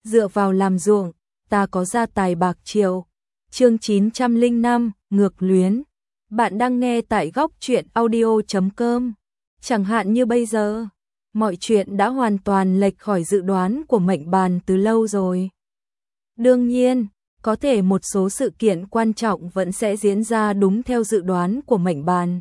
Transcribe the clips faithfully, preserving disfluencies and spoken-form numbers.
dựa vào làm ruộng, ta có gia tài bạc triệu. Chương chín trăm lẻ năm, ngược luyến. Bạn đang nghe tại góc truyện audio chấm com. Chẳng hạn như bây giờ, mọi chuyện đã hoàn toàn lệch khỏi dự đoán của mệnh bàn từ lâu rồi. Đương nhiên, có thể một số sự kiện quan trọng vẫn sẽ diễn ra đúng theo dự đoán của mệnh bàn.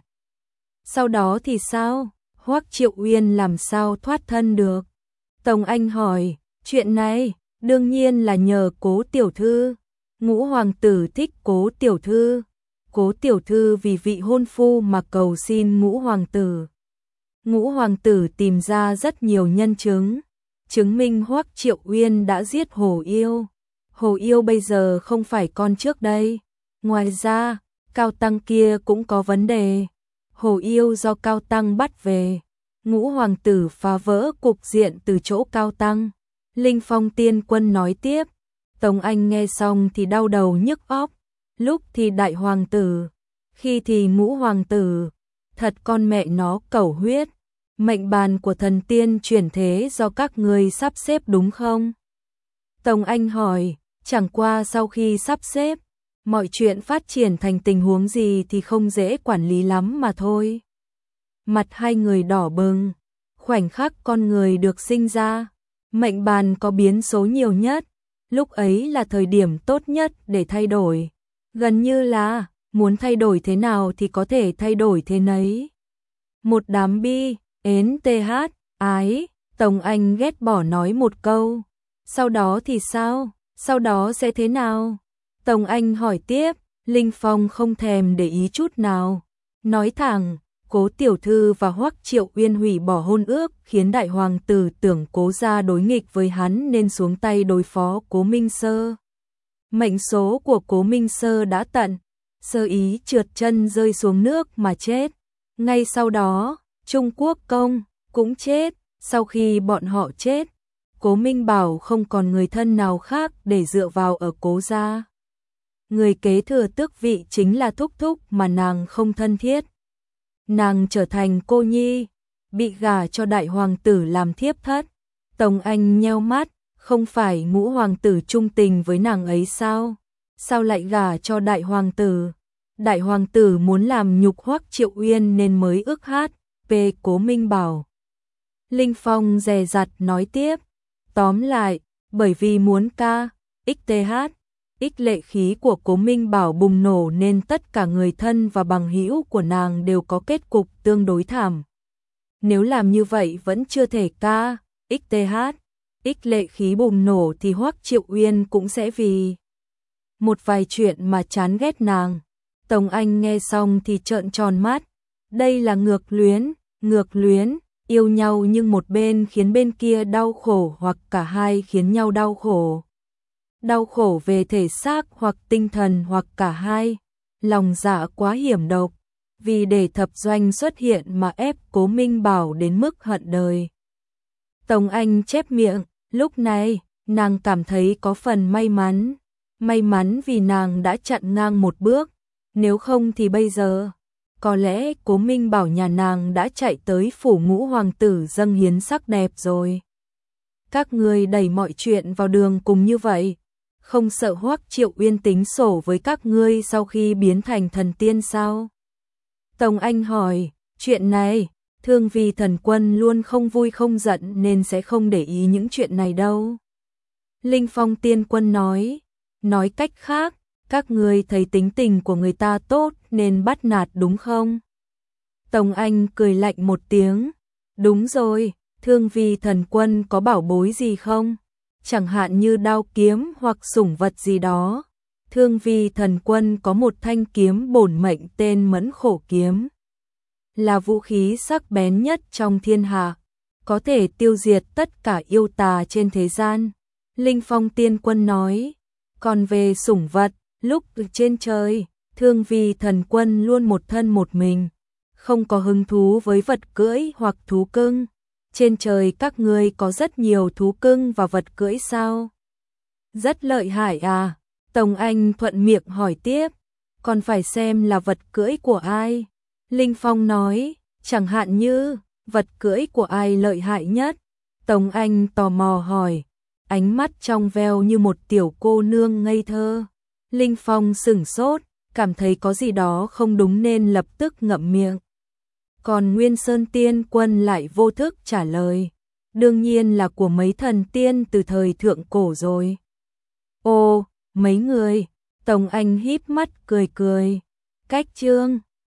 Sau đó thì sao? Hoắc Triệu Uyên làm sao thoát thân được? Tống Anh hỏi, chuyện này, đương nhiên là nhờ Cố tiểu thư. Ngũ hoàng tử thích Cố tiểu thư. Cố tiểu thư vì vị hôn phu mà cầu xin ngũ hoàng tử. Ngũ hoàng tử tìm ra rất nhiều nhân chứng, chứng minh Hoắc Triệu Uyên đã giết Hồ Yêu. Hồ Yêu bây giờ không phải con trước đây. Ngoài ra, Cao Tăng kia cũng có vấn đề. Hồ Yêu do Cao Tăng bắt về. Ngũ hoàng tử phá vỡ cục diện từ chỗ Cao Tăng. Linh Phong Tiên Quân nói tiếp. Tống Anh nghe xong thì đau đầu nhức óc. Lúc thì đại hoàng tử, khi thì ngũ hoàng tử. Thật con mẹ nó cẩu huyết. Mệnh bàn của thần tiên chuyển thế do các người sắp xếp đúng không? Tống Anh hỏi, chẳng qua sau khi sắp xếp, mọi chuyện phát triển thành tình huống gì thì không dễ quản lý lắm mà thôi. Mặt hai người đỏ bừng, khoảnh khắc con người được sinh ra, mệnh bàn có biến số nhiều nhất, lúc ấy là thời điểm tốt nhất để thay đổi. Gần như là, muốn thay đổi thế nào thì có thể thay đổi thế nấy. Một đám bi, ến th, ái, Tống Anh ghét bỏ nói một câu. Sau đó thì sao? Sau đó sẽ thế nào? Tống Anh hỏi tiếp, Linh Phong không thèm để ý chút nào. Nói thẳng, Cố tiểu thư và Hoắc Triệu Uyên hủy bỏ hôn ước khiến đại hoàng tử tưởng Cố gia đối nghịch với hắn nên xuống tay đối phó Cố Minh Sơ. Mệnh số của Cố Minh Sơ đã tận, sơ ý trượt chân rơi xuống nước mà chết. Ngay sau đó, Trung Quốc Công cũng chết. Sau khi bọn họ chết, Cố Minh Bảo không còn người thân nào khác để dựa vào ở Cố gia. Người kế thừa tước vị chính là thúc thúc mà nàng không thân thiết. Nàng trở thành cô nhi, bị gả cho đại hoàng tử làm thiếp thất. Tống Anh nheo mắt, không phải ngũ hoàng tử trung tình với nàng ấy sao? Sao lại gả cho đại hoàng tử? Đại hoàng tử muốn làm nhục Hoắc Triệu Uyên nên mới ức hát, về Cố Minh Bảo. Linh Phong dè dặt nói tiếp, tóm lại, bởi vì muốn ca, xth, ích lệ khí của Cố Minh Bảo bùng nổ nên tất cả người thân và bằng hữu của nàng đều có kết cục tương đối thảm. Nếu làm như vậy vẫn chưa thể ca, xth, ích lệ khí bùng nổ thì Hoắc Triệu Uyên cũng sẽ vì một vài chuyện mà chán ghét nàng. Tống Anh nghe xong thì trợn tròn mắt, đây là ngược luyến, ngược luyến, yêu nhau nhưng một bên khiến bên kia đau khổ hoặc cả hai khiến nhau đau khổ. Đau khổ về thể xác hoặc tinh thần hoặc cả hai, lòng dạ quá hiểm độc, vì để thập doanh xuất hiện mà ép Cố Minh Bảo đến mức hận đời. Tống Anh chép miệng, lúc này, nàng cảm thấy có phần may mắn, may mắn vì nàng đã chặn ngang một bước, nếu không thì bây giờ, có lẽ Cố Minh Bảo nhà nàng đã chạy tới phủ ngũ hoàng tử dâng hiến sắc đẹp rồi. Các người đẩy mọi chuyện vào đường cùng như vậy, không sợ Hoắc Triệu Uyên tính sổ với các ngươi sau khi biến thành thần tiên sao? Tống Anh hỏi, chuyện này, Thương Vi thần quân luôn không vui không giận nên sẽ không để ý những chuyện này đâu. Linh Phong Tiên Quân nói, nói cách khác, các ngươi thấy tính tình của người ta tốt nên bắt nạt đúng không? Tống Anh cười lạnh một tiếng, đúng rồi, Thương Vi thần quân có bảo bối gì không? Chẳng hạn như đao kiếm hoặc sủng vật gì đó. Thương Vi thần quân có một thanh kiếm bổn mệnh tên Mẫn Khổ Kiếm. Là vũ khí sắc bén nhất trong thiên hạ, có thể tiêu diệt tất cả yêu tà trên thế gian. Linh Phong Tiên Quân nói, còn về sủng vật, lúc trên trời, Thương Vi thần quân luôn một thân một mình, không có hứng thú với vật cưỡi hoặc thú cưng. Trên trời các ngươi có rất nhiều thú cưng và vật cưỡi sao? Rất lợi hại à? Tống Anh thuận miệng hỏi tiếp, còn phải xem là vật cưỡi của ai? Linh Phong nói, chẳng hạn như, vật cưỡi của ai lợi hại nhất? Tống Anh tò mò hỏi, ánh mắt trong veo như một tiểu cô nương ngây thơ. Linh Phong sửng sốt, cảm thấy có gì đó không đúng nên lập tức ngậm miệng. Còn Nguyên Sơn Tiên Quân lại vô thức trả lời, đương nhiên là của mấy thần tiên từ thời thượng cổ rồi. Ô, mấy người, Tống Anh híp mắt cười cười, cách chương